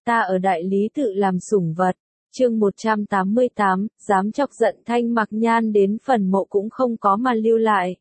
ta ở đại lý tự làm sủng vật. Chương 188, dám chọc giận Thanh Mặc Nhan đến phần mộ cũng không có mà lưu lại.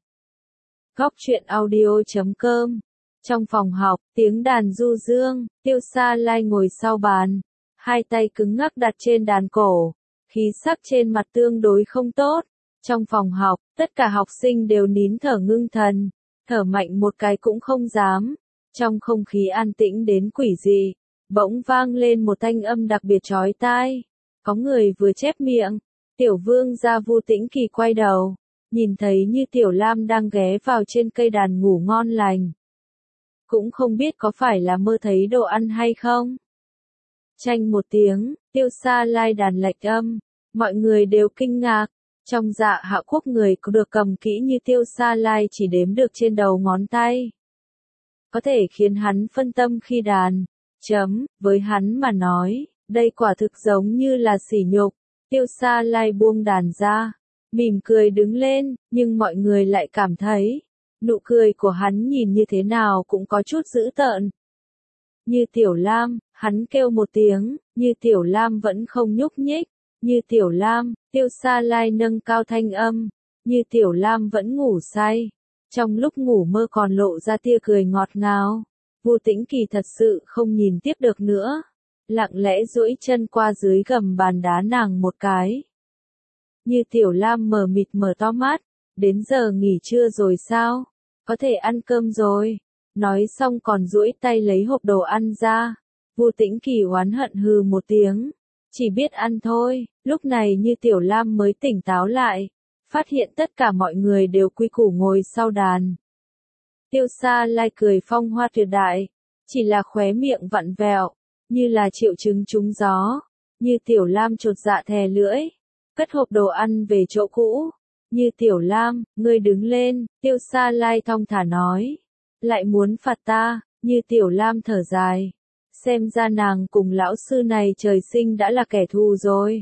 Góc truyện audio.com. Trong phòng học, tiếng đàn du dương, Tiêu Sa Lai ngồi sau bàn, hai tay cứng ngắc đặt trên đàn cổ, khí sắc trên mặt tương đối không tốt. Trong phòng học, tất cả học sinh đều nín thở ngưng thần, thở mạnh một cái cũng không dám. Trong không khí an tĩnh đến quỷ dị, bỗng vang lên một thanh âm đặc biệt chói tai. Có người vừa chép miệng, Tiểu Vương gia Vu Tĩnh Kỳ quay đầu, nhìn thấy Như Tiểu Lam đang ghé vào trên cây đàn ngủ ngon lành. Cũng không biết có phải là mơ thấy đồ ăn hay không. Chanh một tiếng, Tiêu Sa Lai đàn lệch âm, mọi người đều kinh ngạc. Trong Dạ Hạ Quốc người có được cầm kỹ như Tiêu Sa Lai chỉ đếm được trên đầu ngón tay. Có thể khiến hắn phân tâm khi đàn. Với hắn mà nói, đây quả thực giống như là sỉ nhục. Tiêu Sa Lai buông đàn ra, mỉm cười đứng lên, nhưng mọi người lại cảm thấy, nụ cười của hắn nhìn như thế nào cũng có chút dữ tợn. Như Tiểu Lam, hắn kêu một tiếng, Như Tiểu Lam vẫn không nhúc nhích. Như Tiểu Lam, Tiêu Sa Lai nâng cao thanh âm, Như Tiểu Lam vẫn ngủ say. Trong lúc ngủ mơ còn lộ ra tia cười ngọt ngào. Vu Tĩnh Kỳ thật sự không nhìn tiếp được nữa, lặng lẽ duỗi chân qua dưới gầm bàn đá nàng một cái. Như Tiểu Lam mờ mịt mở to mắt, đến giờ nghỉ trưa rồi sao? Có thể ăn cơm rồi. Nói xong còn duỗi tay lấy hộp đồ ăn ra. Vu Tĩnh Kỳ oán hận hừ một tiếng, chỉ biết ăn thôi. Lúc này Như Tiểu Lam mới tỉnh táo lại, phát hiện tất cả mọi người đều quy củ ngồi sau đàn. Tiêu Sa Lai cười phong hoa tuyệt đại, chỉ là khóe miệng vặn vẹo, như là triệu chứng trúng gió. Như Tiểu Lam chột dạ thè lưỡi, cất hộp đồ ăn về chỗ cũ. Như Tiểu Lam, ngươi đứng lên, Tiêu Sa Lai thong thả nói. Lại muốn phạt ta? Như Tiểu Lam thở dài. Xem ra nàng cùng lão sư này trời sinh đã là kẻ thù rồi.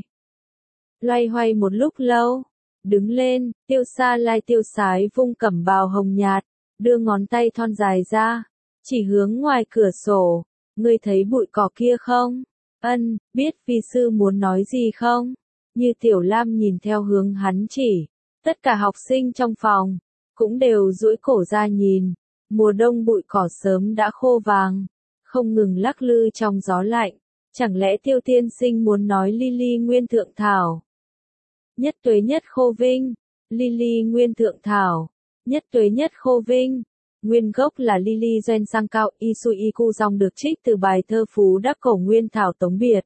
Loay hoay một lúc lâu, đứng lên, Tiêu Sa Lai tiêu sái vung cẩm bào hồng nhạt, đưa ngón tay thon dài ra, chỉ hướng ngoài cửa sổ. Ngươi thấy bụi cỏ kia không? Ân, biết vi sư muốn nói gì không? Như Tiểu Lam nhìn theo hướng hắn chỉ, tất cả học sinh trong phòng cũng đều duỗi cổ ra nhìn. Mùa đông bụi cỏ sớm đã khô vàng, không ngừng lắc lư trong gió lạnh. Chẳng lẽ Tiêu tiên sinh muốn nói Lily Nguyên Thượng Thảo? Nhất tuế nhất khô vinh, Lily Nguyên Thượng Thảo, nhất tuế nhất khô vinh. Nguyên gốc là Lily Gen sang cao, Isuiku dòng được trích từ bài thơ Phú Đắc Cổ Nguyên Thảo Tống Biệt.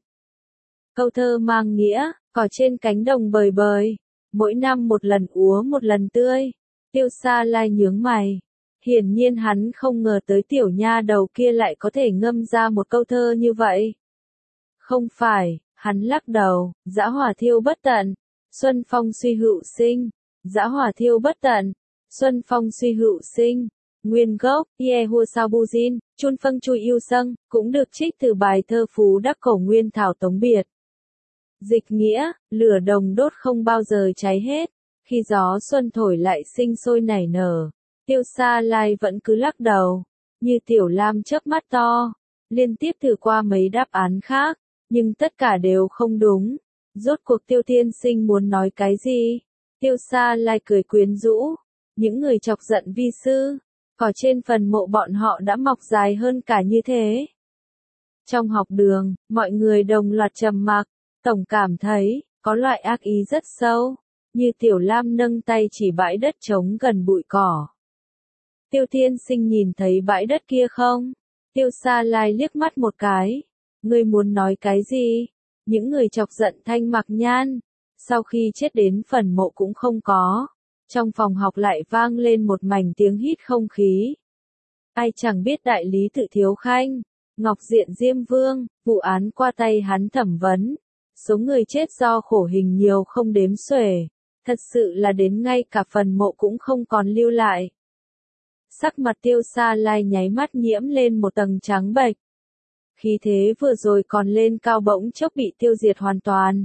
Câu thơ mang nghĩa, cỏ trên cánh đồng bời bời, mỗi năm một lần úa một lần tươi. Tiêu Sa Lai nhướng mày. Hiển nhiên hắn không ngờ tới tiểu nha đầu kia lại có thể ngâm ra một câu thơ như vậy. Không phải, hắn lắc đầu, dã hỏa thiêu bất tận, xuân phong suy hữu sinh. Dã hỏa thiêu bất tận, xuân phong suy hữu sinh. Nguyên gốc, Ye Hua Sao Bu Jin, Chun Phâng Chui Yêu Sâng, cũng được trích từ bài thơ Phú Đắc Cổ Nguyên Thảo Tống Biệt. Dịch nghĩa, lửa đồng đốt không bao giờ cháy hết, khi gió xuân thổi lại sinh sôi nảy nở. Tiêu Sa Lai vẫn cứ lắc đầu. Như Tiểu Lam chớp mắt to, liên tiếp thử qua mấy đáp án khác, nhưng tất cả đều không đúng. Rốt cuộc Tiêu tiên sinh muốn nói cái gì? Tiêu Sa Lai cười quyến rũ. Những người chọc giận vi sư, cỏ trên phần mộ bọn họ đã mọc dài hơn cả như thế. Trong học đường, mọi người đồng loạt trầm mặc, tổng cảm thấy có loại ác ý rất sâu. Như Tiểu Lam nâng tay chỉ bãi đất trống gần bụi cỏ. Tiêu tiên sinh nhìn thấy bãi đất kia không? Tiêu Sa Lai liếc mắt một cái. Ngươi muốn nói cái gì? Những người chọc giận Thanh Mặc Nhan, sau khi chết đến phần mộ cũng không có. Trong phòng học lại vang lên một mảnh tiếng hít không khí. Ai chẳng biết đại lý tự Thiếu Khanh, Ngọc Diện Diêm Vương, vụ án qua tay hắn thẩm vấn. Số người chết do khổ hình nhiều không đếm xuể. Thật sự là đến ngay cả phần mộ cũng không còn lưu lại. Sắc mặt Tiêu Sa Lai nháy mắt nhiễm lên một tầng trắng bệch. Khí thế vừa rồi còn lên cao bỗng chốc bị tiêu diệt hoàn toàn.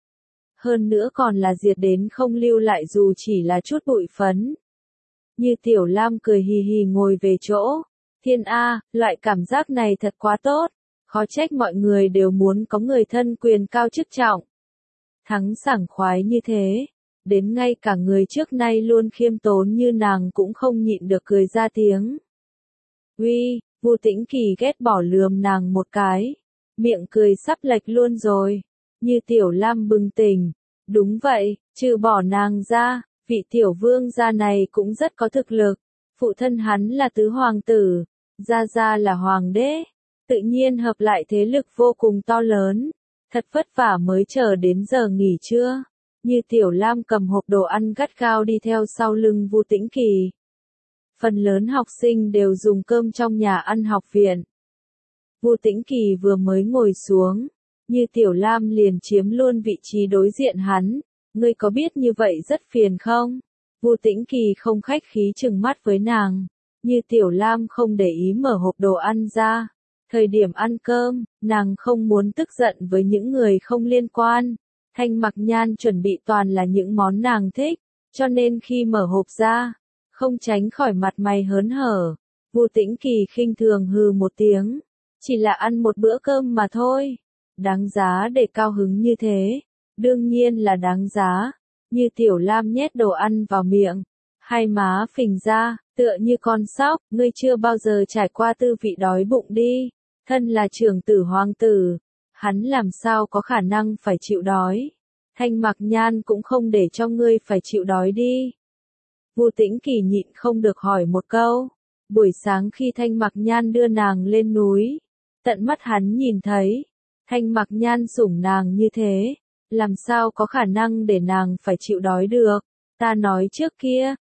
Hơn nữa còn là diệt đến không lưu lại dù chỉ là chút bụi phấn. Như Tiểu Lam cười hì hì ngồi về chỗ. Thiên A, loại cảm giác này thật quá tốt. Khó trách mọi người đều muốn có người thân quyền cao chức trọng. Thắng sảng khoái như thế, đến ngay cả người trước nay luôn khiêm tốn như nàng cũng không nhịn được cười ra tiếng. Uy, Vu Tĩnh Kỳ ghét bỏ lườm nàng một cái, miệng cười sắp lệch luôn rồi. Như Tiểu Lam bừng tỉnh, đúng vậy, trừ bỏ nàng ra, vị tiểu vương gia này cũng rất có thực lực. Phụ thân hắn là tứ hoàng tử, gia gia là hoàng đế, tự nhiên hợp lại thế lực vô cùng to lớn. Thật vất vả mới chờ đến giờ nghỉ trưa. Như Tiểu Lam cầm hộp đồ ăn gắt gao đi theo sau lưng Vu Tĩnh Kỳ. Phần lớn học sinh đều dùng cơm trong nhà ăn học viện. Vu Tĩnh Kỳ vừa mới ngồi xuống, Như Tiểu Lam liền chiếm luôn vị trí đối diện hắn. Ngươi có biết như vậy rất phiền không? Vu Tĩnh Kỳ không khách khí trừng mắt với nàng. Như Tiểu Lam không để ý mở hộp đồ ăn ra. Thời điểm ăn cơm, nàng không muốn tức giận với những người không liên quan. Thanh Mặc Nhan chuẩn bị toàn là những món nàng thích, cho nên khi mở hộp ra, không tránh khỏi mặt mày hớn hở. Vu Tĩnh Kỳ khinh thường hừ một tiếng, chỉ là ăn một bữa cơm mà thôi, đáng giá để cao hứng như thế, đương nhiên là đáng giá. Như Tiểu Lam nhét đồ ăn vào miệng, hai má phình ra, tựa như con sóc, ngươi chưa bao giờ trải qua tư vị đói bụng đi, thân là trưởng tử hoàng tử, hắn làm sao có khả năng phải chịu đói. Thanh Mặc Nhan cũng không để cho ngươi phải chịu đói đi. Vu Tĩnh Kỳ nhịn không được hỏi một câu. Buổi sáng khi Thanh Mặc Nhan đưa nàng lên núi, tận mắt hắn nhìn thấy, Thanh Mặc Nhan sủng nàng như thế, làm sao có khả năng để nàng phải chịu đói được. Ta nói trước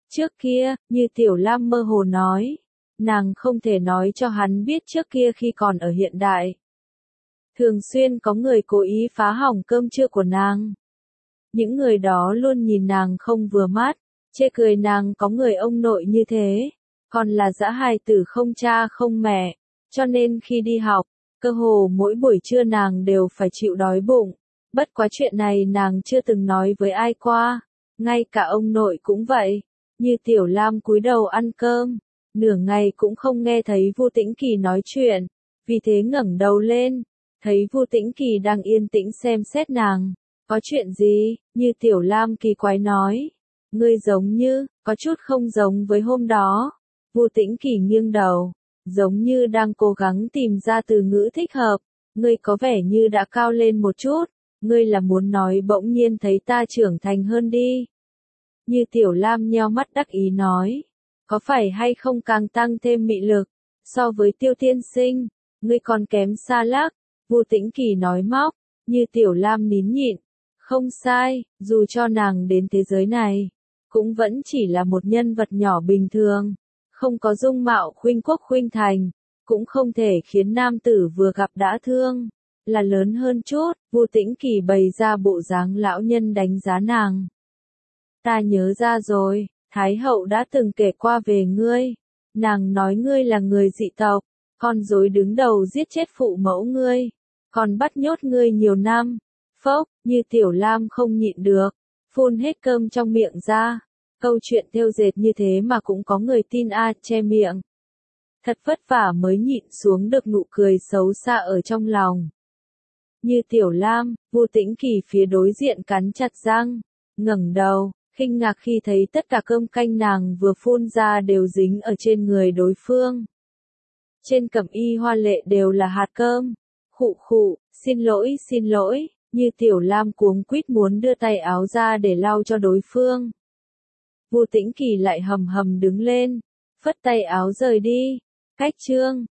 kia, Như Tiểu Lam mơ hồ nói, nàng không thể nói cho hắn biết trước kia khi còn ở hiện đại. Thường xuyên có người cố ý phá hỏng cơm trưa của nàng. Những người đó luôn nhìn nàng không vừa mắt, chê cười nàng có người ông nội như thế, còn là dã hài tử không cha không mẹ, cho nên khi đi học, cơ hồ mỗi buổi trưa nàng đều phải chịu đói bụng. Bất quá chuyện này nàng chưa từng nói với ai qua, ngay cả ông nội cũng vậy. Như Tiểu Lam cúi đầu ăn cơm, nửa ngày cũng không nghe thấy Vu Tĩnh Kỳ nói chuyện, vì thế ngẩng đầu lên, thấy Vu Tĩnh Kỳ đang yên tĩnh xem xét nàng. Có chuyện gì? Như Tiểu Lam kỳ quái nói. Ngươi giống như, có chút không giống với hôm đó. Vu Tĩnh Kỳ nghiêng đầu, giống như đang cố gắng tìm ra từ ngữ thích hợp. Ngươi có vẻ như đã cao lên một chút. Ngươi là muốn nói bỗng nhiên thấy ta trưởng thành hơn đi. Như Tiểu Lam nheo mắt đắc ý nói. Có phải hay không càng tăng thêm mị lực, so với Tiêu tiên sinh, ngươi còn kém xa lắc. Vu Tĩnh Kỳ nói móc, Như Tiểu Lam nín nhịn. Không sai, dù cho nàng đến thế giới này, cũng vẫn chỉ là một nhân vật nhỏ bình thường, không có dung mạo khuynh quốc khuynh thành, cũng không thể khiến nam tử vừa gặp đã thương, là lớn hơn chút. Vu Tĩnh Kỳ bày ra bộ dáng lão nhân đánh giá nàng. Ta nhớ ra rồi, Thái hậu đã từng kể qua về ngươi, nàng nói ngươi là người dị tộc, con rối đứng đầu giết chết phụ mẫu ngươi, còn bắt nhốt ngươi nhiều năm. Phốc, Như Tiểu Lam không nhịn được, phun hết cơm trong miệng ra. Câu chuyện thêu dệt như thế mà cũng có người tin a, che miệng. Thật vất vả mới nhịn xuống được nụ cười xấu xa ở trong lòng. Như Tiểu Lam, Vu Tĩnh Kỳ phía đối diện cắn chặt răng, ngẩng đầu, kinh ngạc khi thấy tất cả cơm canh nàng vừa phun ra đều dính ở trên người đối phương. Trên cẩm y hoa lệ đều là hạt cơm. Khụ khụ, xin lỗi. Như Tiểu Lam cuống quýt muốn đưa tay áo ra để lau cho đối phương. Vu Tĩnh Kỳ lại hầm hầm đứng lên, phất tay áo rời đi. Cách chương